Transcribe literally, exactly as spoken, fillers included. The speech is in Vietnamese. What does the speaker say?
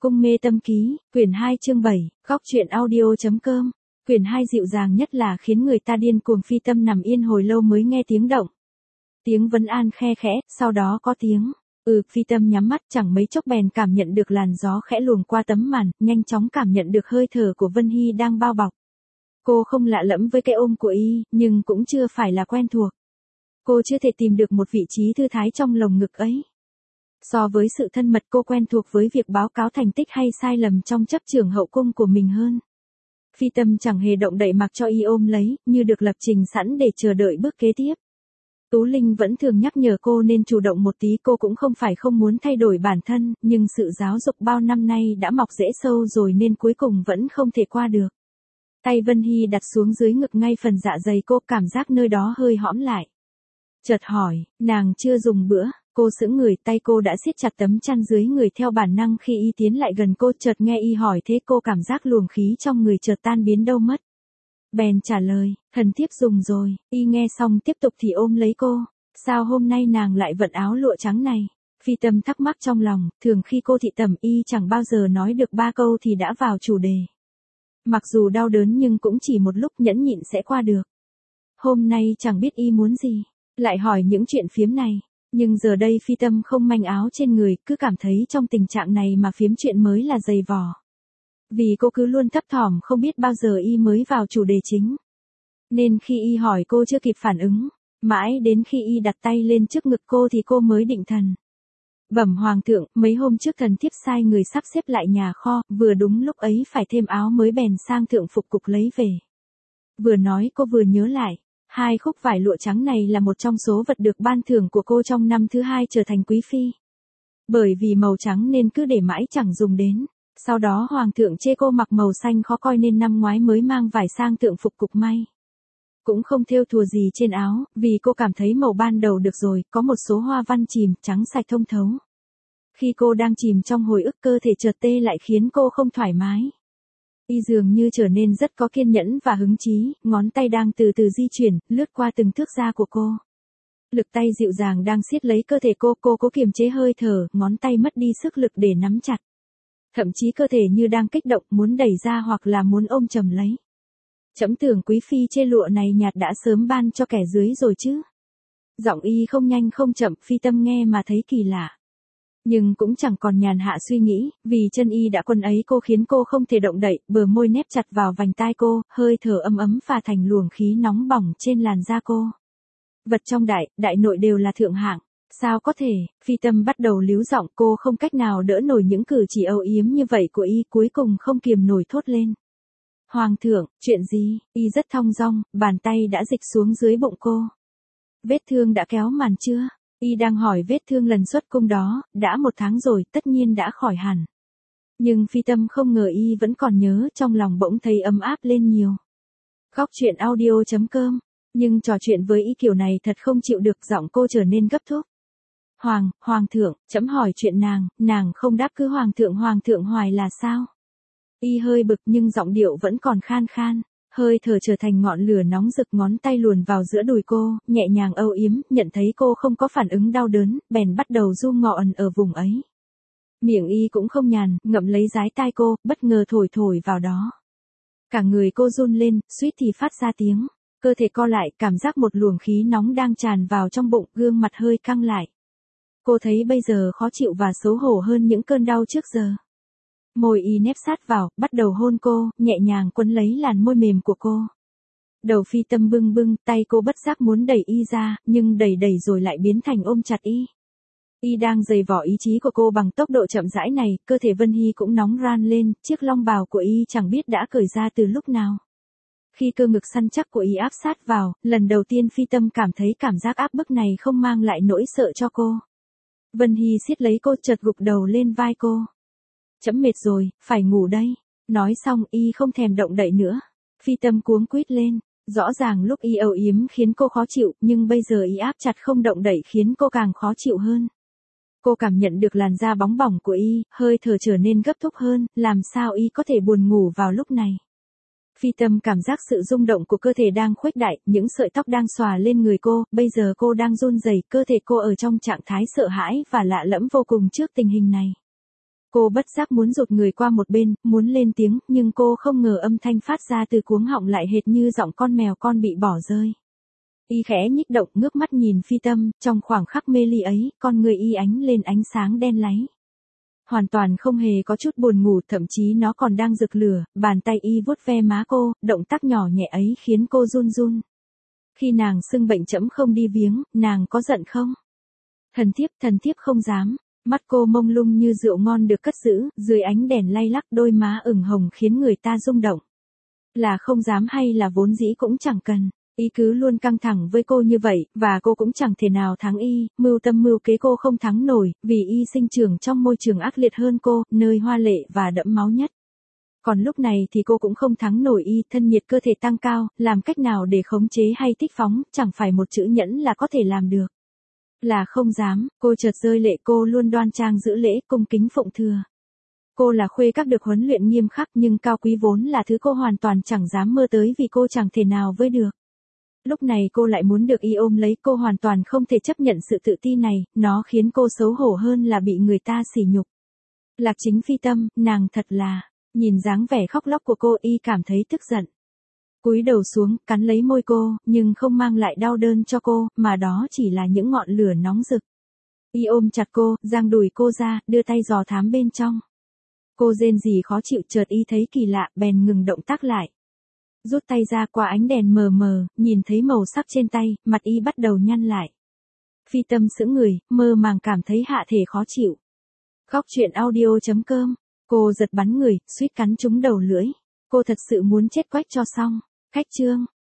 Cung mê tâm ký, quyển hai chương bảy, góc truyện audio.com, quyển hai dịu dàng nhất là khiến người ta điên cuồng. Phi Tâm nằm yên hồi lâu mới nghe tiếng động. Tiếng vấn an khe khẽ, sau đó có tiếng, ừ, Phi Tâm nhắm mắt chẳng mấy chốc bèn cảm nhận được làn gió khẽ luồn qua tấm màn, nhanh chóng cảm nhận được hơi thở của Vân Hy đang bao bọc. Cô không lạ lẫm với cái ôm của y, nhưng cũng chưa phải là quen thuộc. Cô chưa thể tìm được một vị trí thư thái trong lồng ngực ấy. So với sự thân mật, cô quen thuộc với việc báo cáo thành tích hay sai lầm trong chấp trưởng hậu cung của mình hơn. Phi Tâm chẳng hề động đậy mặc cho y ôm lấy, như được lập trình sẵn để chờ đợi bước kế tiếp. Tú Linh vẫn thường nhắc nhở cô nên chủ động một tí. Cô cũng không phải không muốn thay đổi bản thân, nhưng sự giáo dục bao năm nay đã mọc rễ sâu rồi nên cuối cùng vẫn không thể qua được. Tay Vân Hy đặt xuống dưới ngực ngay phần dạ dày cô, cảm giác nơi đó hơi hõm lại. Chợt hỏi, nàng chưa dùng bữa. Cô sững người, tay cô đã siết chặt tấm chăn dưới người theo bản năng khi y tiến lại gần cô. Chợt nghe y hỏi thế, cô cảm giác luồng khí trong người chợt tan biến đâu mất. Bèn trả lời, thần thiếp dùng rồi. Y nghe xong tiếp tục thì ôm lấy cô. Sao hôm nay nàng lại vận áo lụa trắng này? Phi Tâm thắc mắc trong lòng, thường khi cô thị tẩm y chẳng bao giờ nói được ba câu thì đã vào chủ đề. Mặc dù đau đớn nhưng cũng chỉ một lúc, nhẫn nhịn sẽ qua được. Hôm nay chẳng biết y muốn gì, lại hỏi những chuyện phiếm này. Nhưng giờ đây Phi Tâm không manh áo trên người, cứ cảm thấy trong tình trạng này mà phiếm chuyện mới là dày vò. Vì cô cứ luôn thấp thỏm không biết bao giờ y mới vào chủ đề chính. Nên khi y hỏi cô chưa kịp phản ứng, mãi đến khi y đặt tay lên trước ngực cô thì cô mới định thần. Bẩm hoàng thượng, mấy hôm trước thần thiếp sai người sắp xếp lại nhà kho, vừa đúng lúc ấy phải thêm áo mới bèn sang thượng phục cục lấy về. Vừa nói cô vừa nhớ lại. Hai khúc vải lụa trắng này là một trong số vật được ban thưởng của cô trong năm thứ hai trở thành quý phi. Bởi vì màu trắng nên cứ để mãi chẳng dùng đến. Sau đó hoàng thượng chê cô mặc màu xanh khó coi nên năm ngoái mới mang vải sang thượng phục cục may. Cũng không thêu thùa gì trên áo, vì cô cảm thấy màu ban đầu được rồi, có một số hoa văn chìm, trắng sạch thông thấu. Khi cô đang chìm trong hồi ức, cơ thể chợt tê lại khiến cô không thoải mái. Y dường như trở nên rất có kiên nhẫn và hứng chí, ngón tay đang từ từ di chuyển, lướt qua từng thước da của cô. Lực tay dịu dàng đang siết lấy cơ thể cô, cô cố kiềm chế hơi thở, ngón tay mất đi sức lực để nắm chặt. Thậm chí cơ thể như đang kích động, muốn đẩy ra hoặc là muốn ôm chầm lấy. Trẫm tưởng quý phi chê lụa này nhạt đã sớm ban cho kẻ dưới rồi chứ. Giọng y không nhanh không chậm, Phi Tâm nghe mà thấy kỳ lạ. Nhưng cũng chẳng còn nhàn hạ suy nghĩ, vì chân y đã quân ấy cô khiến cô không thể động đậy, bờ môi nép chặt vào vành tai cô, hơi thở ấm ấm pha thành luồng khí nóng bỏng trên làn da cô. Vật trong đại, đại nội đều là thượng hạng, sao có thể? Phi Tâm bắt đầu líu giọng, cô không cách nào đỡ nổi những cử chỉ âu yếm như vậy của y, cuối cùng không kiềm nổi thốt lên. Hoàng thượng, chuyện gì? Y rất thong dong, bàn tay đã dịch xuống dưới bụng cô. Vết thương đã kéo màn chưa? Y đang hỏi vết thương lần xuất cung đó, đã một tháng rồi, tất nhiên đã khỏi hẳn. Nhưng Phi Tâm không ngờ y vẫn còn nhớ, trong lòng bỗng thấy ấm áp lên nhiều. Góc truyện audio.com, nhưng trò chuyện với y kiểu này thật không chịu được, giọng cô trở nên gấp thúc. Hoàng, hoàng thượng, trẫm hỏi chuyện nàng, nàng không đáp cứ hoàng thượng hoàng thượng hoài là sao? Y hơi bực nhưng giọng điệu vẫn còn khan khan. Hơi thở trở thành ngọn lửa nóng rực, ngón tay luồn vào giữa đùi cô, nhẹ nhàng âu yếm, nhận thấy cô không có phản ứng đau đớn, bèn bắt đầu du ngọn ở vùng ấy. Miệng y cũng không nhàn, ngậm lấy dái tai cô, bất ngờ thổi thổi vào đó. Cả người cô run lên, suýt thì phát ra tiếng. Cơ thể co lại, cảm giác một luồng khí nóng đang tràn vào trong bụng, gương mặt hơi căng lại. Cô thấy bây giờ khó chịu và xấu hổ hơn những cơn đau trước giờ. Môi y nép sát vào, bắt đầu hôn cô, nhẹ nhàng quấn lấy làn môi mềm của cô. Đầu Phi Tâm bưng bưng, tay cô bất giác muốn đẩy y ra, nhưng đẩy đẩy rồi lại biến thành ôm chặt y. Y đang giày vò ý chí của cô bằng tốc độ chậm rãi này, cơ thể Vân Hy cũng nóng ran lên, chiếc long bào của y chẳng biết đã cởi ra từ lúc nào. Khi cơ ngực săn chắc của y áp sát vào, lần đầu tiên Phi Tâm cảm thấy cảm giác áp bức này không mang lại nỗi sợ cho cô. Vân Hy siết lấy cô, chợt gục đầu lên vai cô. Chấm mệt rồi, phải ngủ đây. Nói xong y không thèm động đậy nữa. Phi Tâm cuống quýt lên. Rõ ràng lúc y âu yếm khiến cô khó chịu, nhưng bây giờ y áp chặt không động đậy khiến cô càng khó chịu hơn. Cô cảm nhận được làn da bóng bỏng của y, hơi thở trở nên gấp thúc hơn, làm sao y có thể buồn ngủ vào lúc này. Phi Tâm cảm giác sự rung động của cơ thể đang khuếch đại, những sợi tóc đang xòa lên người cô, bây giờ cô đang run rẩy, cơ thể cô ở trong trạng thái sợ hãi và lạ lẫm vô cùng trước tình hình này. Cô bất giác muốn rụt người qua một bên, muốn lên tiếng, nhưng cô không ngờ âm thanh phát ra từ cuống họng lại hệt như giọng con mèo con bị bỏ rơi. Y khẽ nhích động, ngước mắt nhìn Phi Tâm, trong khoảng khắc mê ly ấy, con người y ánh lên ánh sáng đen láy. Hoàn toàn không hề có chút buồn ngủ, thậm chí nó còn đang rực lửa, bàn tay y vuốt ve má cô, động tác nhỏ nhẹ ấy khiến cô run run. Khi nàng xưng bệnh trẫm không đi viếng, nàng có giận không? Thần thiếp, thần thiếp không dám. Mắt cô mông lung như rượu ngon được cất giữ, dưới ánh đèn lay lắc đôi má ửng hồng khiến người ta rung động. Là không dám hay là vốn dĩ cũng chẳng cần. Y cứ luôn căng thẳng với cô như vậy, và cô cũng chẳng thể nào thắng y, mưu tâm mưu kế cô không thắng nổi, vì y sinh trưởng trong môi trường ác liệt hơn cô, nơi hoa lệ và đẫm máu nhất. Còn lúc này thì cô cũng không thắng nổi y, thân nhiệt cơ thể tăng cao, làm cách nào để khống chế hay thích phóng, chẳng phải một chữ nhẫn là có thể làm được. Là không dám, cô chợt rơi lệ, cô luôn đoan trang giữ lễ, cung kính phụng thừa. Cô là khuê các được huấn luyện nghiêm khắc, nhưng cao quý vốn là thứ cô hoàn toàn chẳng dám mơ tới vì cô chẳng thể nào với được. Lúc này cô lại muốn được y ôm lấy, cô hoàn toàn không thể chấp nhận sự tự ti này, nó khiến cô xấu hổ hơn là bị người ta sỉ nhục. Lạc Chính Phi Tâm, nàng thật là, nhìn dáng vẻ khóc lóc của cô, y cảm thấy tức giận. Cúi đầu xuống, cắn lấy môi cô, nhưng không mang lại đau đớn cho cô, mà đó chỉ là những ngọn lửa nóng rực. Y ôm chặt cô, giang đùi cô ra, đưa tay dò thám bên trong. Cô rên rỉ khó chịu, chợt y thấy kỳ lạ, bèn ngừng động tác lại. Rút tay ra, qua ánh đèn mờ mờ, nhìn thấy màu sắc trên tay, mặt y bắt đầu nhăn lại. Phi Tâm sững người, mơ màng cảm thấy hạ thể khó chịu. Góc truyện audio chấm com, cô giật bắn người, suýt cắn trúng đầu lưỡi. Cô thật sự muốn chết quách cho xong. Khách chương.